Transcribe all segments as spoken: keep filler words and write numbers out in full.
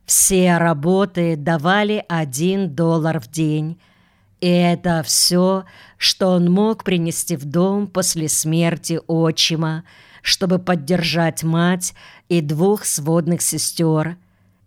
Все работы давали один доллар в день. И это все, что он мог принести в дом после смерти отчима, чтобы поддержать мать и двух сводных сестер.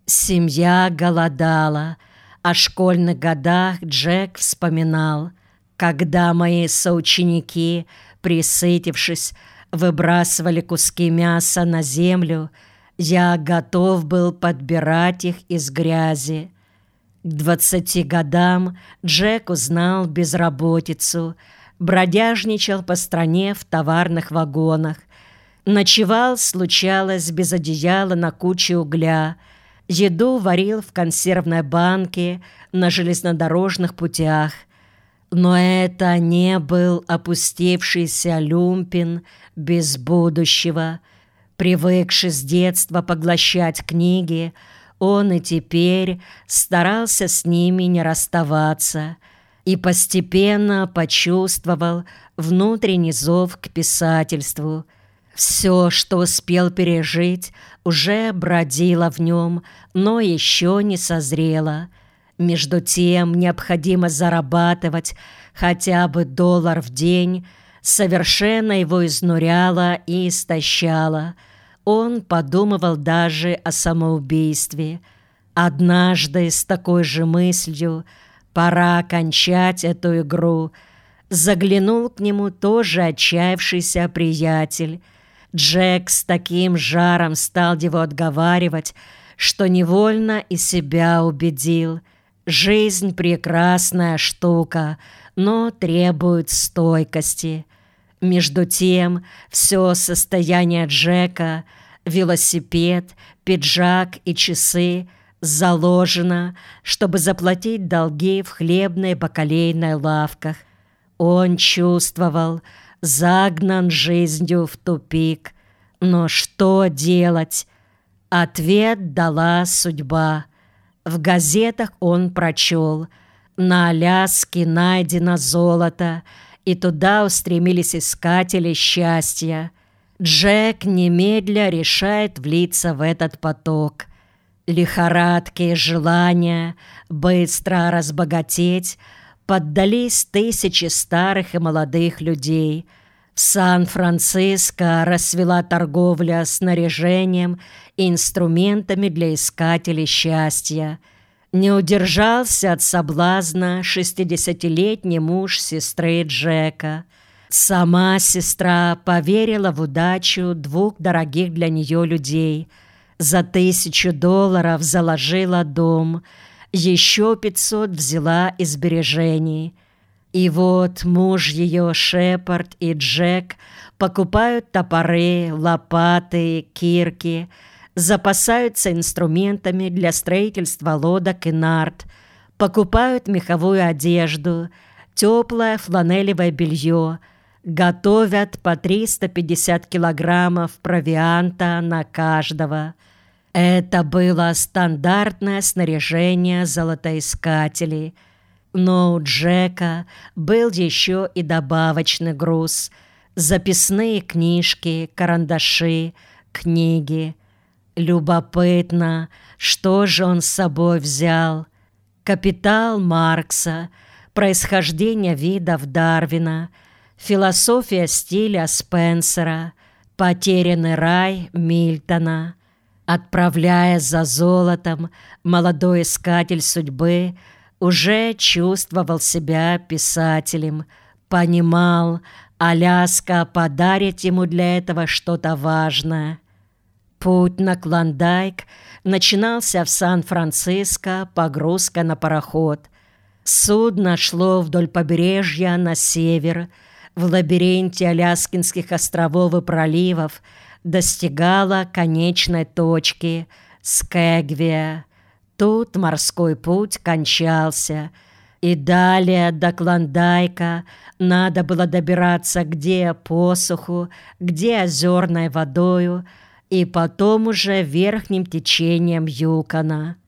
Семья голодала. О школьных годах Джек вспоминал: когда мои соученики, присытившись, выбрасывали куски мяса на землю, я готов был подбирать их из грязи. К двадцати годам Джек узнал безработицу, бродяжничал по стране в товарных вагонах, ночевал, случалось, без одеяла на куче угля, еду варил в консервной банке на железнодорожных путях. Но это не был опустевшийся люмпен без будущего. Привыкший с детства поглощать книги, он и теперь старался с ними не расставаться и постепенно почувствовал внутренний зов к писательству. Все, что успел пережить, уже бродило в нем, но еще не созрело. Между тем, необходимо зарабатывать хотя бы доллар в день, совершенно его изнуряло и истощало. Он подумывал даже о самоубийстве. Однажды с такой же мыслью «пора кончать эту игру» заглянул к нему тоже отчаявшийся приятель. Джек с таким жаром стал его отговаривать, что невольно и себя убедил. Жизнь — прекрасная штука, но требует стойкости. Между тем, все состояние Джека — велосипед, пиджак и часы — заложено, чтобы заплатить долги в хлебной бакалейной лавках. Он чувствовал, загнан жизнью в тупик. Но что делать? Ответ дала судьба. В газетах он прочел: на Аляске найдено золото, и туда устремились искатели счастья. Джек немедля решает влиться в этот поток. Лихорадки и желания быстро разбогатеть поддались тысячи старых и молодых людей. В Сан-Франциско расцвела торговля снаряжением и инструментами для искателей счастья. Не удержался от соблазна шестидесятилетний муж сестры Джека. Сама сестра поверила в удачу двух дорогих для нее людей. За тысячу долларов заложила дом, еще пятьсот взяла из сбережений. И вот муж ее, Шепард, и Джек покупают топоры, лопаты, кирки, запасаются инструментами для строительства лодок и нарт, покупают меховую одежду, теплое фланелевое белье, готовят по триста пятьдесят килограммов провианта на каждого. Это было стандартное снаряжение золотоискателей. Но у Джека был еще и добавочный груз: записные книжки, карандаши, книги. Любопытно, что же он с собой взял? «Капитал» Маркса, «Происхождение видов» Дарвина, «Философия стиля» Спенсера, «Потерянный рай» Мильтона. Отправляясь за золотом, молодой искатель судьбы уже чувствовал себя писателем, понимал, Аляска подарит ему для этого что-то важное. Путь на Клондайк начинался в Сан-Франциско погрузкой на пароход. Судно шло вдоль побережья на север, в лабиринте Аляскинских островов и проливов, достигало конечной точки Скэгвиа. Тут морской путь кончался, и далее до Клондайка надо было добираться где посуху, где озерной водою, и потом уже верхним течением Юкона.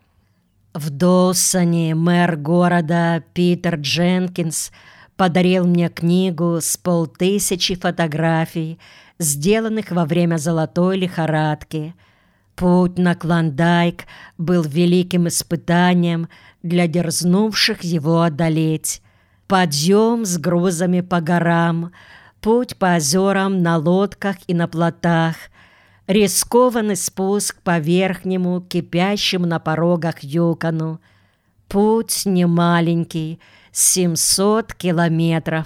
В Доусоне мэр города Питер Дженкинс подарил мне книгу с полтысячи фотографий, сделанных во время золотой лихорадки. Путь на Клондайк был великим испытанием для дерзнувших его одолеть. Подъем с грузами по горам, путь по озерам на лодках и на плотах, рискованный спуск по верхнему, кипящему на порогах Юкону. Путь немаленький, семьсот километров.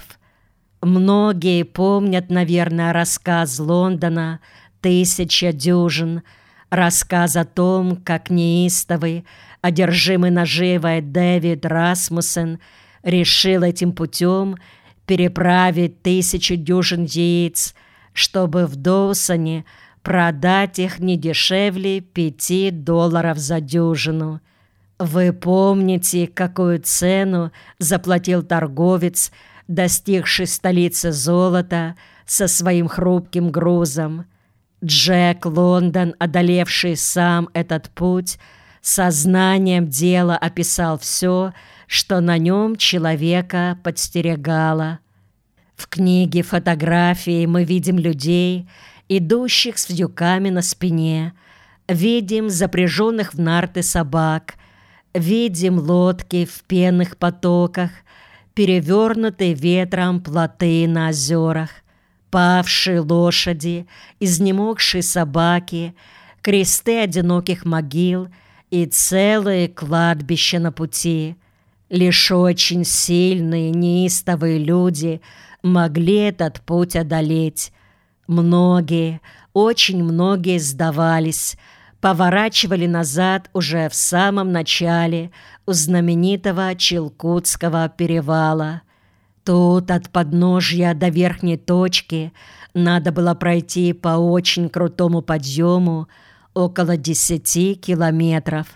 Многие помнят, наверное, рассказ Лондона «Тысяча дюжин», рассказ о том, как неистовый, одержимый наживой Дэвид Расмуссен решил этим путем переправить тысячу дюжин яиц, чтобы в Доусоне продать их не дешевле пяти долларов за дюжину. Вы помните, какую цену заплатил торговец, достигший столицы золота, со своим хрупким грузом? Джек Лондон, одолевший сам этот путь, сознанием дела описал все, что на нем человека подстерегало. В книге фотографии мы видим людей, идущих с вьюками на спине, видим запряженных в нарты собак, видим лодки в пенных потоках, перевернутые ветром плоты на озерах, павшие лошади, изнемогшие собаки, кресты одиноких могил и целые кладбища на пути. Лишь очень сильные, неистовые люди могли этот путь одолеть. Многие, очень многие сдавались, поворачивали назад уже в самом начале у знаменитого Чилкутского перевала. Тут от подножья до верхней точки надо было пройти по очень крутому подъему около десяти километров.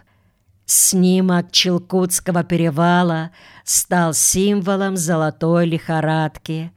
Снимок Чилкутского перевала стал символом золотой лихорадки.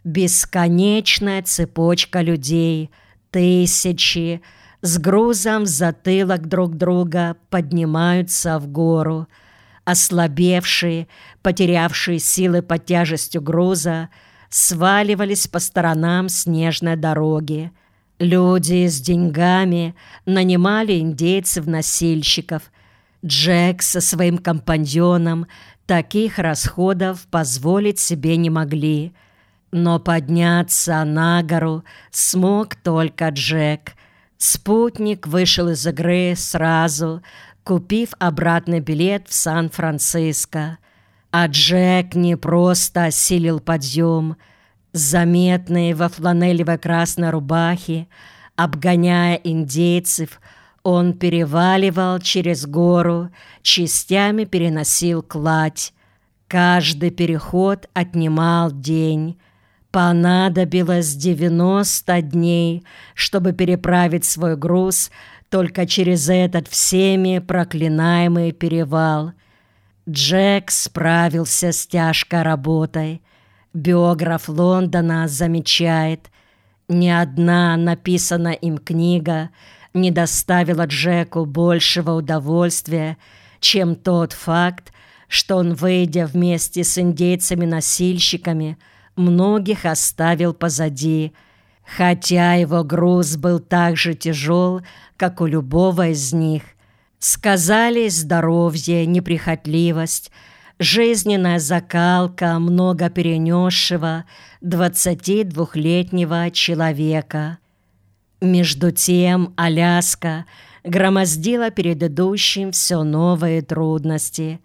Бесконечная цепочка людей, тысячи, с грузом в затылок друг друга поднимаются в гору. Ослабевшие, потерявшие силы под тяжестью груза, сваливались по сторонам снежной дороги. Люди с деньгами нанимали индейцев-носильщиков. Джек со своим компаньоном таких расходов позволить себе не могли. Но подняться на гору смог только Джек. Спутник вышел из игры сразу, купив обратный билет в Сан-Франциско. А Джек не просто осилил подъем. Заметный во фланелевой красной рубахе, обгоняя индейцев, он переваливал через гору, частями переносил кладь. Каждый переход отнимал день. Понадобилось девяносто дней, чтобы переправить свой груз только через этот всеми проклинаемый перевал. Джек справился с тяжкой работой. Биограф Лондона замечает, ни одна написанная им книга не доставила Джеку большего удовольствия, чем тот факт, что он, выйдя вместе с индейцами-носильщиками, многих оставил позади, хотя его груз был так же тяжел, как у любого из них. Сказались здоровье, неприхотливость, жизненная закалка много перенесшего двадцатидвухлетнего человека. Между тем Аляска громоздила перед идущим все новые трудности.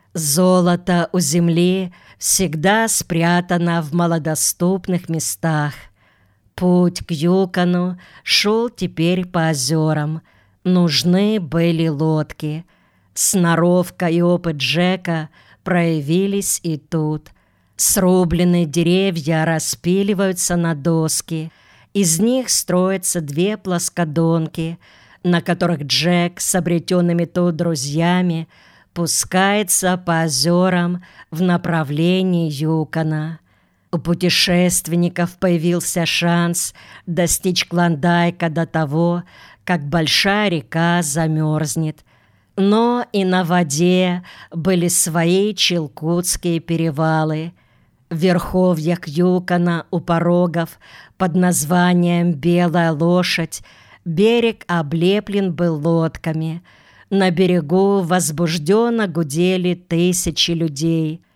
Золото у земли всегда спрятано в малодоступных местах. Путь к Юкону шел теперь по озерам. Нужны были лодки. Сноровка и опыт Джека проявились и тут. Срубленные деревья распиливаются на доски. Из них строятся две плоскодонки, на которых Джек с обретенными тут друзьями пускается по озерам в направлении Юкона. У путешественников появился шанс достичь Клондайка до того, как большая река замерзнет. Но и на воде были свои чилкутские перевалы. В верховьях Юкона у порогов под названием «Белая лошадь» Берег облеплен был лодками. На берегу возбужденно гудели тысячи людей.